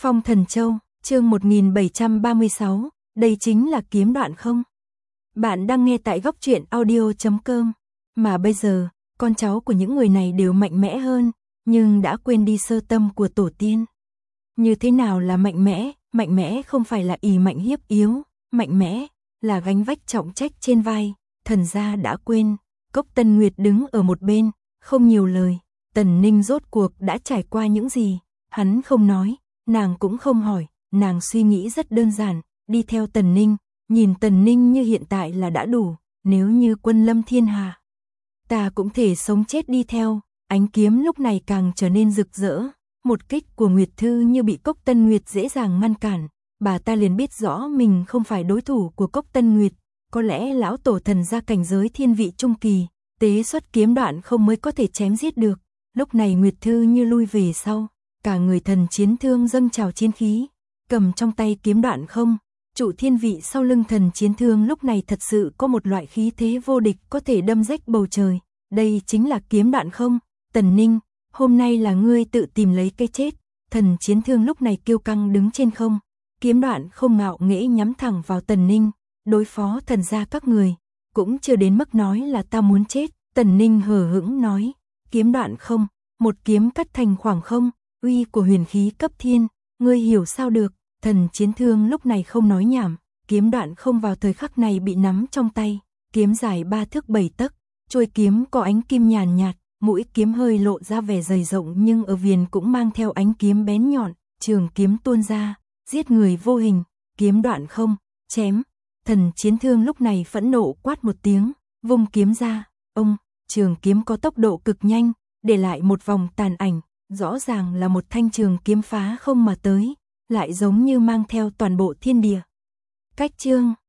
Phong Thần Châu, chương 1736, đây chính là kiếm đoạn không? Bạn đang nghe tại góc truyện audio.com. Mà bây giờ, con cháu của những người này đều mạnh mẽ hơn, nhưng đã quên đi sơ tâm của tổ tiên. Như thế nào là mạnh mẽ? Mạnh mẽ không phải là ỷ mạnh hiếp yếu, mạnh mẽ là gánh vách trọng trách trên vai. Thần gia đã quên. Cốc Tân Nguyệt đứng ở một bên, không nhiều lời. Tần Ninh rốt cuộc đã trải qua những gì? Hắn không nói, nàng cũng không hỏi, nàng suy nghĩ rất đơn giản, đi theo Tần Ninh, nhìn Tần Ninh như hiện tại là đã đủ, nếu như quân lâm thiên hạ, ta cũng thể sống chết đi theo. Ánh kiếm lúc này càng trở nên rực rỡ, một kích của Nguyệt Thư như bị Cốc Tân Nguyệt dễ dàng ngăn cản, bà ta liền biết rõ mình không phải đối thủ của Cốc Tân Nguyệt, có lẽ lão tổ thần gia cảnh giới thiên vị trung kỳ, tế xuất kiếm đoạn không mới có thể chém giết được. Lúc này Nguyệt Thư như lui về sau, cả người thần chiến thương dâng trào chiến khí, cầm trong tay kiếm đoạn không, trụ thiên vị sau lưng thần chiến thương lúc này thật sự có một loại khí thế vô địch có thể đâm rách bầu trời, đây chính là kiếm đoạn không? Tần Ninh, hôm nay là ngươi tự tìm lấy cái chết. Thần chiến thương lúc này kiêu căng đứng trên không, kiếm đoạn không ngạo nghễ nhắm thẳng vào Tần Ninh, đối phó thần gia các người, cũng chưa đến mức nói là ta muốn chết. Tần Ninh hờ hững nói, kiếm đoạn không, một kiếm cắt thành khoảng không, uy của huyền khí cấp thiên, ngươi hiểu sao được? Thần chiến thương lúc này không nói nhảm, kiếm đoạn không vào thời khắc này bị nắm trong tay, kiếm dài 3 thước 7 tấc, chuôi kiếm có ánh kim nhàn nhạt, mũi kiếm hơi lộ ra vẻ dày rộng nhưng ở viền cũng mang theo ánh kiếm bén nhọn, trường kiếm tuôn ra, giết người vô hình, kiếm đoạn không, chém. Thần chiến thương lúc này phẫn nộ quát một tiếng, vung kiếm ra, ông, trường kiếm có tốc độ cực nhanh, để lại một vòng tàn ảnh, rõ ràng là một thanh trường kiếm phá không mà tới, lại giống như mang theo toàn bộ thiên địa. Cách chương